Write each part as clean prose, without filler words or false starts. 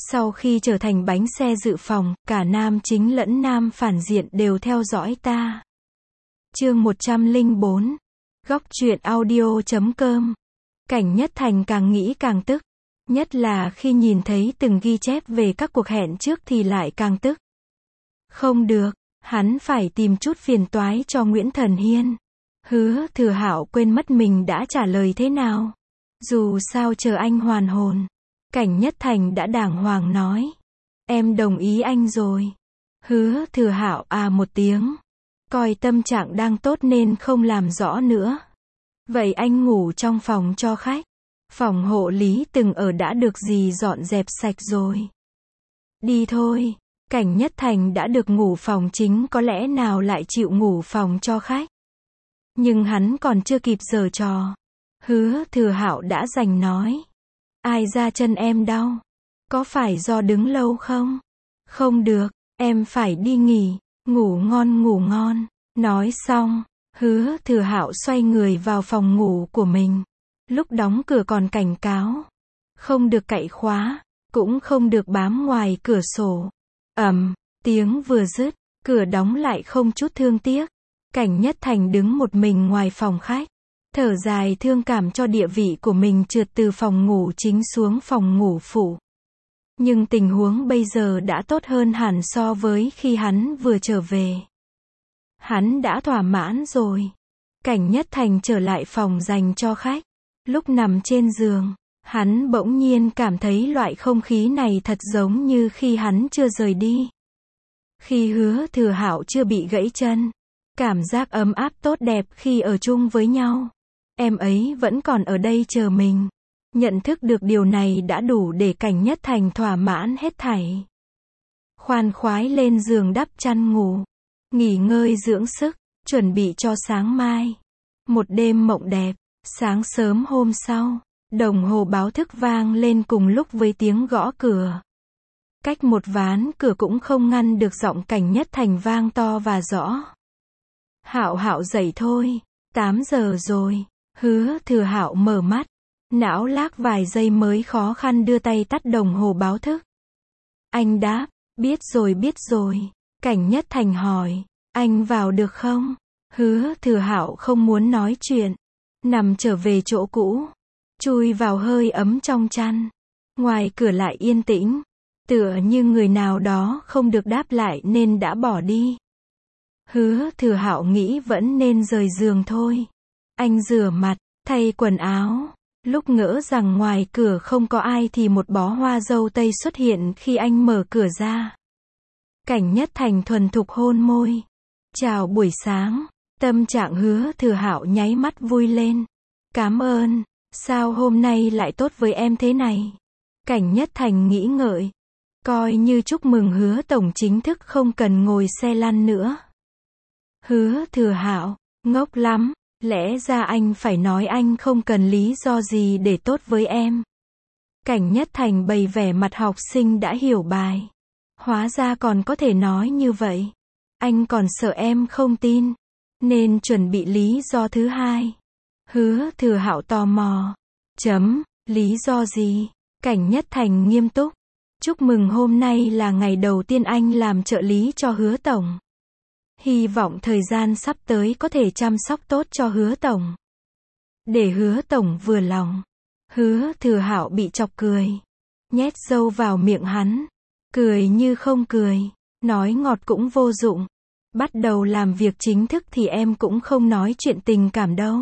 Sau khi trở thành bánh xe dự phòng, cả nam chính lẫn nam phản diện đều theo dõi ta. Chương 104. Góc truyện audio.com. Cảnh Nhất Thành càng nghĩ càng tức. Nhất là khi nhìn thấy từng ghi chép về các cuộc hẹn trước thì lại càng tức. Không được, hắn phải tìm chút phiền toái cho Nguyễn Thần Hiên. Hứa Thừa Hạo quên mất mình đã trả lời thế nào. Dù sao chờ anh hoàn hồn. Cảnh Nhất Thành đã đàng hoàng nói. Em đồng ý anh rồi. Hứa Thừa Hạo một tiếng. Coi tâm trạng đang tốt nên không làm rõ nữa. Vậy anh ngủ trong phòng cho khách. Phòng hộ lý từng ở đã được dì dọn dẹp sạch rồi. Đi thôi. Cảnh Nhất Thành đã được ngủ phòng chính, có lẽ nào lại chịu ngủ phòng cho khách. Nhưng hắn còn chưa kịp giở trò. Hứa Thừa Hạo đã giành nói. Ai ra chân em đau? Có phải do đứng lâu không? Không được, em phải đi nghỉ. Ngủ ngon ngủ ngon. Nói xong, Hứa Thừa Hạo xoay người vào phòng ngủ của mình. Lúc đóng cửa còn cảnh cáo. Không được cậy khóa, cũng không được bám ngoài cửa sổ. Tiếng vừa dứt, cửa đóng lại không chút thương tiếc. Cảnh Nhất Thành đứng một mình ngoài phòng khách. Thở dài thương cảm cho địa vị của mình trượt từ phòng ngủ chính xuống phòng ngủ phụ. Nhưng tình huống bây giờ đã tốt hơn hẳn so với khi hắn vừa trở về. Hắn đã thỏa mãn rồi. Cảnh Nhất Thành trở lại phòng dành cho khách. Lúc nằm trên giường, hắn bỗng nhiên cảm thấy loại không khí này thật giống như khi hắn chưa rời đi. Khi Hứa Thừa Hạo chưa bị gãy chân. Cảm giác ấm áp tốt đẹp khi ở chung với nhau. Em ấy vẫn còn ở đây chờ mình. Nhận thức được điều này đã đủ để Cảnh Nhất Thành thỏa mãn hết thảy. Khoan khoái lên giường đắp chăn ngủ. Nghỉ ngơi dưỡng sức, chuẩn bị cho sáng mai. Một đêm mộng đẹp. Sáng sớm hôm sau, đồng hồ báo thức vang lên cùng lúc với tiếng gõ cửa. Cách một ván cửa cũng không ngăn được giọng Cảnh Nhất Thành vang to và rõ. Hạo Hạo dậy thôi, 8 giờ rồi. Hứa Thừa Hạo mở mắt, não lác vài giây mới khó khăn đưa tay tắt đồng hồ báo thức. Anh đáp, biết rồi. Cảnh Nhất Thành hỏi, anh vào được không? Hứa Thừa Hạo không muốn nói chuyện, nằm trở về chỗ cũ, chui vào hơi ấm trong chăn. Ngoài cửa lại yên tĩnh, tựa như người nào đó không được đáp lại nên đã bỏ đi. Hứa Thừa Hạo nghĩ vẫn nên rời giường thôi. Anh rửa mặt, thay quần áo. Lúc ngỡ rằng ngoài cửa không có ai thì một bó hoa dâu tây xuất hiện khi anh mở cửa ra. Cảnh Nhất Thành thuần thục hôn môi. Chào buổi sáng. Tâm trạng Hứa Thừa Hạo nháy mắt vui lên. Cảm ơn. Sao hôm nay lại tốt với em thế này? Cảnh Nhất Thành nghĩ ngợi. Coi như chúc mừng Hứa tổng chính thức không cần ngồi xe lăn nữa. Hứa Thừa Hạo, ngốc lắm. Lẽ ra anh phải nói anh không cần lý do gì để tốt với em. Cảnh Nhất Thành bày vẻ mặt học sinh đã hiểu bài. Hóa ra còn có thể nói như vậy. Anh còn sợ em không tin, nên chuẩn bị lý do thứ hai. Hứa Thừa Hạo tò mò. Lý do gì? Cảnh Nhất Thành nghiêm túc. Chúc mừng hôm nay là ngày đầu tiên anh làm trợ lý cho Hứa tổng. Hy vọng thời gian sắp tới có thể chăm sóc tốt cho Hứa tổng. Để Hứa tổng vừa lòng. Hứa Thừa Hạo bị chọc cười. Nhét dâu vào miệng hắn. Cười như không cười. Nói ngọt cũng vô dụng. Bắt đầu làm việc chính thức thì em cũng không nói chuyện tình cảm đâu.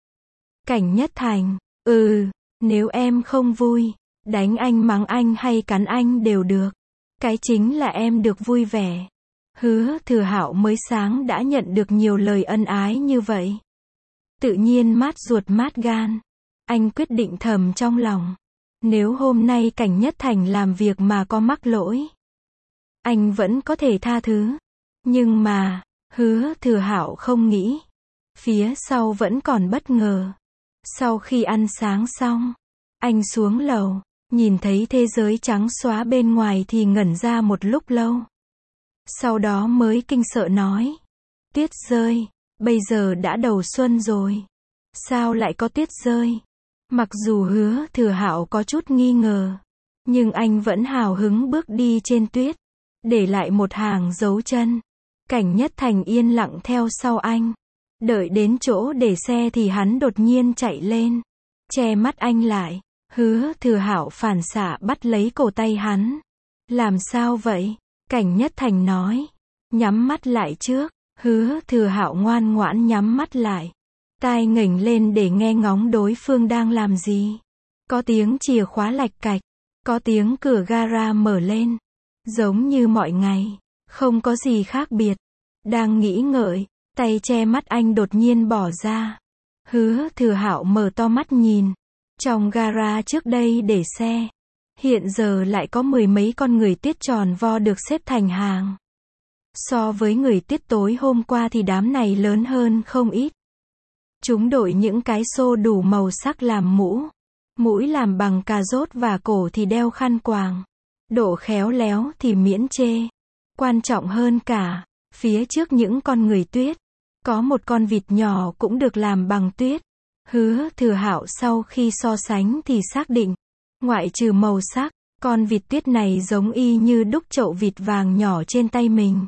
Cảnh Nhất Thành. Nếu em không vui, đánh anh mắng anh hay cắn anh đều được. Cái chính là em được vui vẻ. Hứa Thừa Hạo mới sáng đã nhận được nhiều lời ân ái như vậy. Tự nhiên mát ruột mát gan. Anh quyết định thầm trong lòng. Nếu hôm nay Cảnh Nhất Thành làm việc mà có mắc lỗi, anh vẫn có thể tha thứ. Nhưng mà, Hứa Thừa Hạo không nghĩ. Phía sau vẫn còn bất ngờ. Sau khi ăn sáng xong, anh xuống lầu, nhìn thấy thế giới trắng xóa bên ngoài thì ngẩn ra một lúc lâu. Sau đó mới kinh sợ nói. Tuyết rơi, bây giờ đã đầu xuân rồi. Sao lại có tuyết rơi? Mặc dù Hứa Thừa Hạo có chút nghi ngờ, Nhưng anh vẫn hào hứng bước đi trên tuyết, để lại một hàng dấu chân. Cảnh Nhất Thành yên lặng theo sau anh. Đợi đến chỗ để xe thì hắn đột nhiên chạy lên, che mắt anh lại. Hứa Thừa Hạo phản xạ bắt lấy cổ tay hắn. Làm sao vậy? Cảnh Nhất Thành nói. Nhắm mắt lại trước. Hứa Thừa Hạo ngoan ngoãn nhắm mắt lại. Tai nghểnh lên để nghe ngóng đối phương đang làm gì. Có tiếng chìa khóa lạch cạch. Có tiếng cửa gara mở lên. Giống như mọi ngày. Không có gì khác biệt. Đang nghĩ ngợi, tay che mắt anh đột nhiên bỏ ra. Hứa Thừa Hạo mở to mắt nhìn. Trong gara trước đây để xe, hiện giờ lại có mười mấy con người tuyết tròn vo được xếp thành hàng. So với người tuyết tối hôm qua thì đám này lớn hơn không ít. Chúng đội những cái xô đủ màu sắc làm mũ. Mũi làm bằng cà rốt và cổ thì đeo khăn quàng. Độ khéo léo thì miễn chê. Quan trọng hơn cả, phía trước những con người tuyết, có một con vịt nhỏ cũng được làm bằng tuyết. Hứa Thừa Hạo sau khi so sánh thì xác định, ngoại trừ màu sắc, con vịt tuyết này giống y như đúc chậu vịt vàng nhỏ trên tay mình.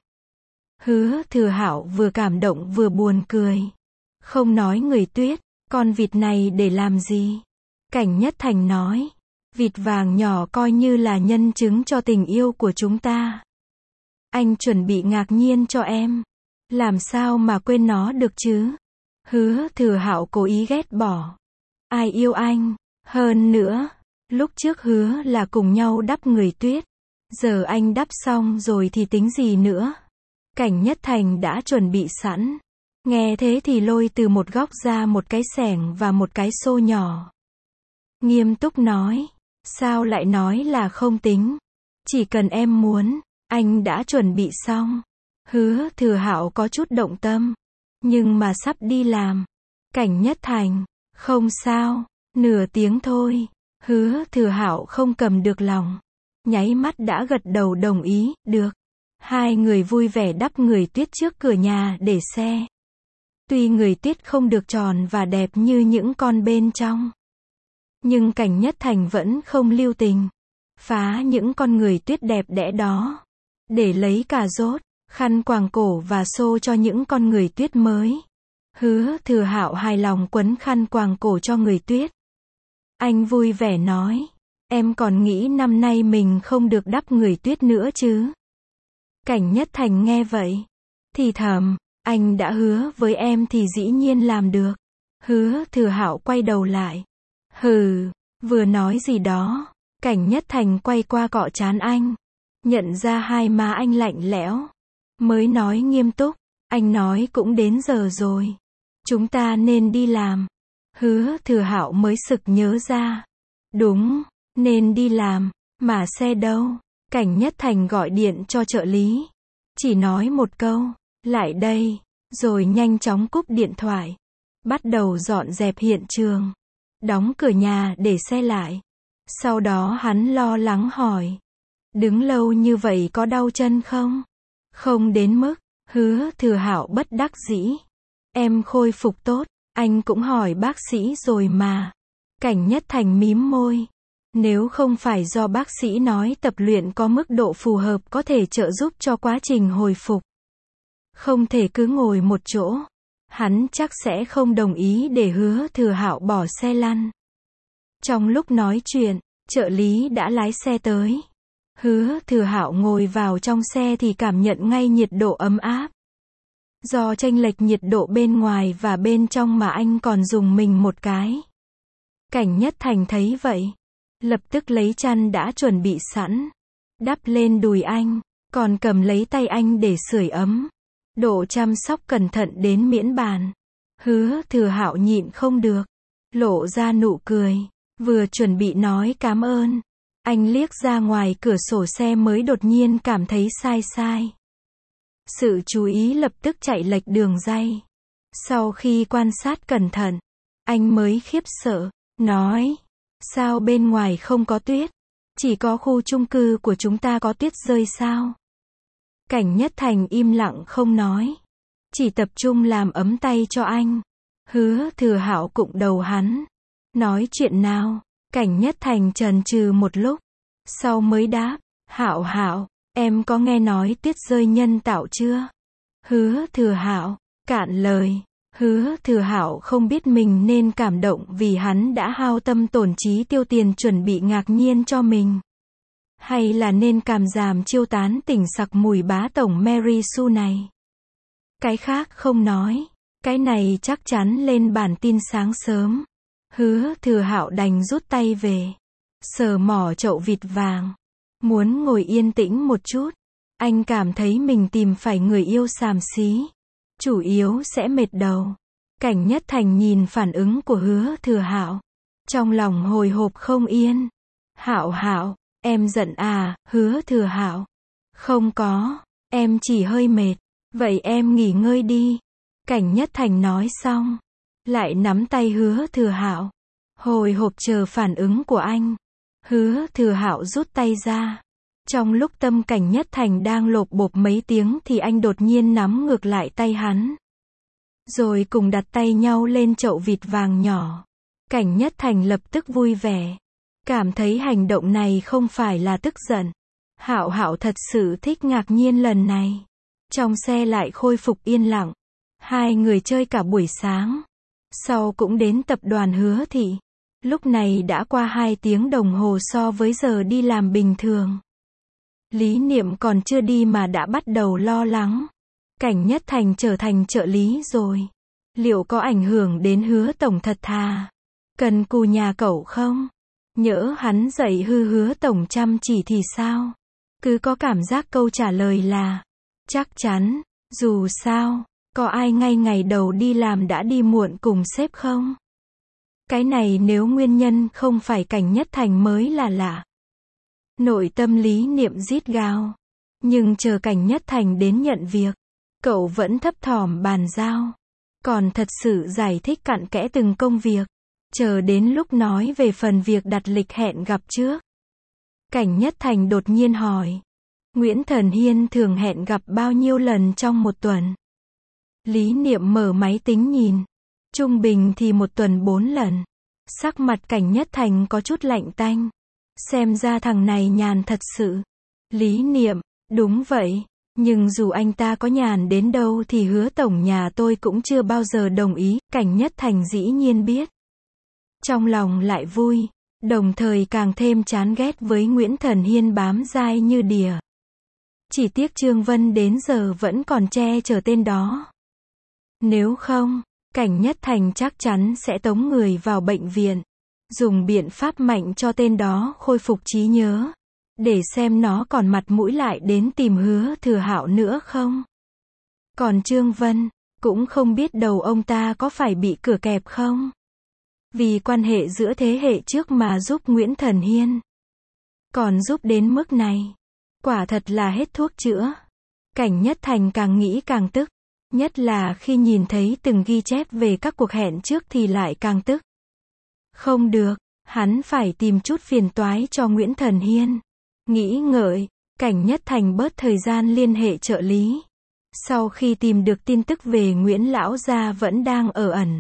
Hứa Thừa Hạo vừa cảm động vừa buồn cười. Không nói người tuyết, con vịt này để làm gì? Cảnh Nhất Thành nói, vịt vàng nhỏ coi như là nhân chứng cho tình yêu của chúng ta. Anh chuẩn bị ngạc nhiên cho em. Làm sao mà quên nó được chứ? Hứa Thừa Hạo cố ý ghét bỏ. Ai yêu anh? Hơn nữa, lúc trước hứa là cùng nhau đắp người tuyết. Giờ anh đắp xong rồi thì tính gì nữa? Cảnh Nhất Thành đã chuẩn bị sẵn. Nghe thế thì lôi từ một góc ra một cái xẻng và một cái xô nhỏ. Nghiêm túc nói. Sao lại nói là không tính? Chỉ cần em muốn, anh đã chuẩn bị xong. Hứa Thừa Hạo có chút động tâm. Nhưng mà sắp đi làm. Cảnh Nhất Thành. Không sao. Nửa tiếng thôi. Hứa Thừa Hạo không cầm được lòng. Nháy mắt đã gật đầu đồng ý. Được. Hai người vui vẻ đắp người tuyết trước cửa nhà để xe. Tuy người tuyết không được tròn và đẹp như những con bên trong, nhưng Cảnh Nhất Thành vẫn không lưu tình. Phá những con người tuyết đẹp đẽ đó. Để lấy cà rốt, khăn quàng cổ và xô cho những con người tuyết mới. Hứa Thừa Hạo hài lòng quấn khăn quàng cổ cho người tuyết. Anh vui vẻ nói. Em còn nghĩ năm nay mình không được đắp người tuyết nữa chứ? Cảnh Nhất Thành nghe vậy thì thầm. Anh đã hứa với em thì dĩ nhiên làm được. Hứa Thừa Hạo quay đầu lại. Hừ, vừa nói gì đó. Cảnh Nhất Thành quay qua cọ trán anh. Nhận ra hai má anh lạnh lẽo. Mới nói nghiêm túc. Anh nói cũng đến giờ rồi. Chúng ta nên đi làm. Hứa Thừa Hạo mới sực nhớ ra. Đúng, nên đi làm. Mà xe đâu? Cảnh Nhất Thành gọi điện cho trợ lý. Chỉ nói một câu. Lại đây. Rồi nhanh chóng cúp điện thoại. Bắt đầu dọn dẹp hiện trường. Đóng cửa nhà để xe lại. Sau đó hắn lo lắng hỏi. Đứng lâu như vậy có đau chân không? Không đến mức. Hứa Thừa Hạo bất đắc dĩ. Em khôi phục tốt. Anh cũng hỏi bác sĩ rồi mà. Cảnh Nhất Thành mím môi. Nếu không phải do bác sĩ nói tập luyện có mức độ phù hợp có thể trợ giúp cho quá trình hồi phục. Không thể cứ ngồi một chỗ. Hắn chắc sẽ không đồng ý để Hứa Thừa Hạo bỏ xe lăn. Trong lúc nói chuyện, trợ lý đã lái xe tới. Hứa Thừa Hạo ngồi vào trong xe thì cảm nhận ngay nhiệt độ ấm áp. Do chênh lệch nhiệt độ bên ngoài và bên trong mà anh còn dùng mình một cái. Cảnh Nhất Thành thấy vậy, lập tức lấy chăn đã chuẩn bị sẵn, đắp lên đùi anh, còn cầm lấy tay anh để sưởi ấm. Độ chăm sóc cẩn thận đến miễn bàn. Hứa Thừa Hạo nhịn không được, lộ ra nụ cười, vừa chuẩn bị nói cảm ơn. Anh liếc ra ngoài cửa sổ xe mới đột nhiên cảm thấy sai sai. Sự chú ý lập tức chạy lệch đường ray. Sau khi quan sát cẩn thận, anh mới khiếp sợ, nói, sao bên ngoài không có tuyết? Chỉ có khu chung cư của chúng ta có tuyết rơi sao? Cảnh Nhất Thành im lặng không nói. Chỉ tập trung làm ấm tay cho anh. Hứa Thừa Hạo cụng đầu hắn. Nói chuyện nào? Cảnh Nhất Thành chần chừ một lúc. Sau mới đáp, Hạo Hạo, em có nghe nói tuyết rơi nhân tạo chưa? Hứa Thừa Hạo cạn lời. Hứa Thừa Hạo không biết mình nên cảm động vì hắn đã hao tâm tổn trí tiêu tiền chuẩn bị ngạc nhiên cho mình, hay là nên cảm giảm chiêu tán tỉnh sặc mùi bá tổng Mary Sue này. Cái khác không nói, cái này chắc chắn lên bản tin sáng sớm. Hứa Thừa Hạo đành rút tay về, sờ mỏ chậu vịt vàng, muốn ngồi yên tĩnh một chút. Anh cảm thấy mình tìm phải người yêu xàm xí, chủ yếu sẽ mệt đầu. Cảnh Nhất Thành nhìn phản ứng của Hứa Thừa Hạo, trong lòng hồi hộp không yên. Hạo Hạo, em giận à? Hứa Thừa Hạo, không có, em chỉ hơi mệt. Vậy em nghỉ ngơi đi. Cảnh Nhất Thành nói xong, lại nắm tay Hứa Thừa Hạo, hồi hộp chờ phản ứng của anh. Hứa Thừa Hạo rút tay ra. Trong lúc tâm Cảnh Nhất Thành đang lộp bộp mấy tiếng thì anh đột nhiên nắm ngược lại tay hắn, rồi cùng đặt tay nhau lên chậu vịt vàng nhỏ. Cảnh Nhất Thành lập tức vui vẻ, cảm thấy hành động này không phải là tức giận. Hạo Hạo thật sự thích ngạc nhiên lần này. Trong xe lại khôi phục yên lặng. Hai người chơi cả buổi sáng. Sau cũng đến tập đoàn Hứa Thị. Lúc này đã qua 2 tiếng đồng hồ so với giờ đi làm bình thường. Lý Niệm còn chưa đi mà đã bắt đầu lo lắng. Cảnh Nhất Thành trở thành trợ lý rồi, liệu có ảnh hưởng đến Hứa tổng thật thà? Cần cù nhà cậu không? Nhỡ hắn dạy Hứa tổng chăm chỉ thì sao? Cứ có cảm giác câu trả lời là chắc chắn. Dù sao, có ai ngay ngày đầu đi làm đã đi muộn cùng sếp không? Cái này nếu nguyên nhân không phải Cảnh Nhất Thành mới là lạ. Nội tâm Lý Niệm rít gào. Nhưng chờ Cảnh Nhất Thành đến nhận việc, cậu vẫn thấp thỏm bàn giao, còn thật sự giải thích cặn kẽ từng công việc. Chờ đến lúc nói về phần việc đặt lịch hẹn gặp trước, Cảnh Nhất Thành đột nhiên hỏi, Nguyễn Thần Hiên thường hẹn gặp bao nhiêu lần trong một tuần? Lý Niệm mở máy tính nhìn, trung bình thì một tuần 4 lần. Sắc mặt Cảnh Nhất Thành có chút lạnh tanh, xem ra thằng này nhàn thật sự. Lý Niệm, đúng vậy, nhưng dù anh ta có nhàn đến đâu thì Hứa tổng nhà tôi cũng chưa bao giờ đồng ý. Cảnh Nhất Thành dĩ nhiên biết, trong lòng lại vui, đồng thời càng thêm chán ghét với Nguyễn Thần Hiên bám dai như đỉa. Chỉ tiếc Trương Vân đến giờ vẫn còn che chở tên đó. Nếu không, Cảnh Nhất Thành chắc chắn sẽ tống người vào bệnh viện, dùng biện pháp mạnh cho tên đó khôi phục trí nhớ, để xem nó còn mặt mũi lại đến tìm Hứa Thừa Hạo nữa không. Còn Trương Vân, cũng không biết đầu ông ta có phải bị cửa kẹp không. Vì quan hệ giữa thế hệ trước mà giúp Nguyễn Thần Hiên, còn giúp đến mức này, quả thật là hết thuốc chữa. Cảnh Nhất Thành càng nghĩ càng tức, nhất là khi nhìn thấy từng ghi chép về các cuộc hẹn trước thì lại càng tức. Không được, hắn phải tìm chút phiền toái cho Nguyễn Thần Hiên. Nghĩ ngợi, Cảnh Nhất Thành bớt thời gian liên hệ trợ lý. Sau khi tìm được tin tức về Nguyễn lão gia vẫn đang ở ẩn,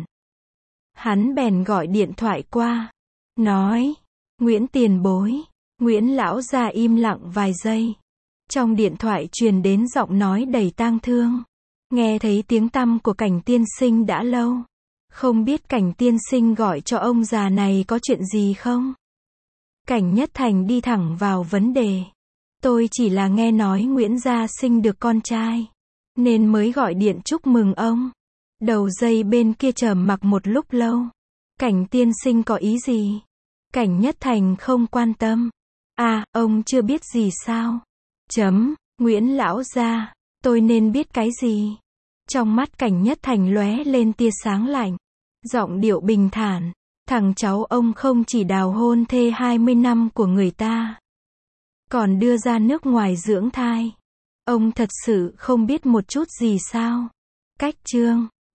hắn bèn gọi điện thoại qua, nói, Nguyễn tiền bối. Nguyễn lão gia im lặng vài giây. Trong điện thoại truyền đến giọng nói đầy tang thương. Nghe thấy tiếng tăm của Cảnh tiên sinh đã lâu. Không biết Cảnh tiên sinh gọi cho ông già này có chuyện gì không? Cảnh Nhất Thành đi thẳng vào vấn đề. Tôi chỉ là nghe nói Nguyễn gia sinh được con trai, nên mới gọi điện chúc mừng ông. Đầu dây bên kia trầm mặc một lúc lâu. Cảnh tiên sinh có ý gì? Cảnh Nhất Thành không quan tâm. À, ông chưa biết gì sao? Nguyễn lão gia, tôi nên biết cái gì? Trong mắt Cảnh Nhất Thành lóe lên tia sáng lạnh. Giọng điệu bình thản. Thằng cháu ông không chỉ đào hôn thê 20 năm của người ta, còn đưa ra nước ngoài dưỡng thai. Ông thật sự không biết một chút gì sao? Cách Trương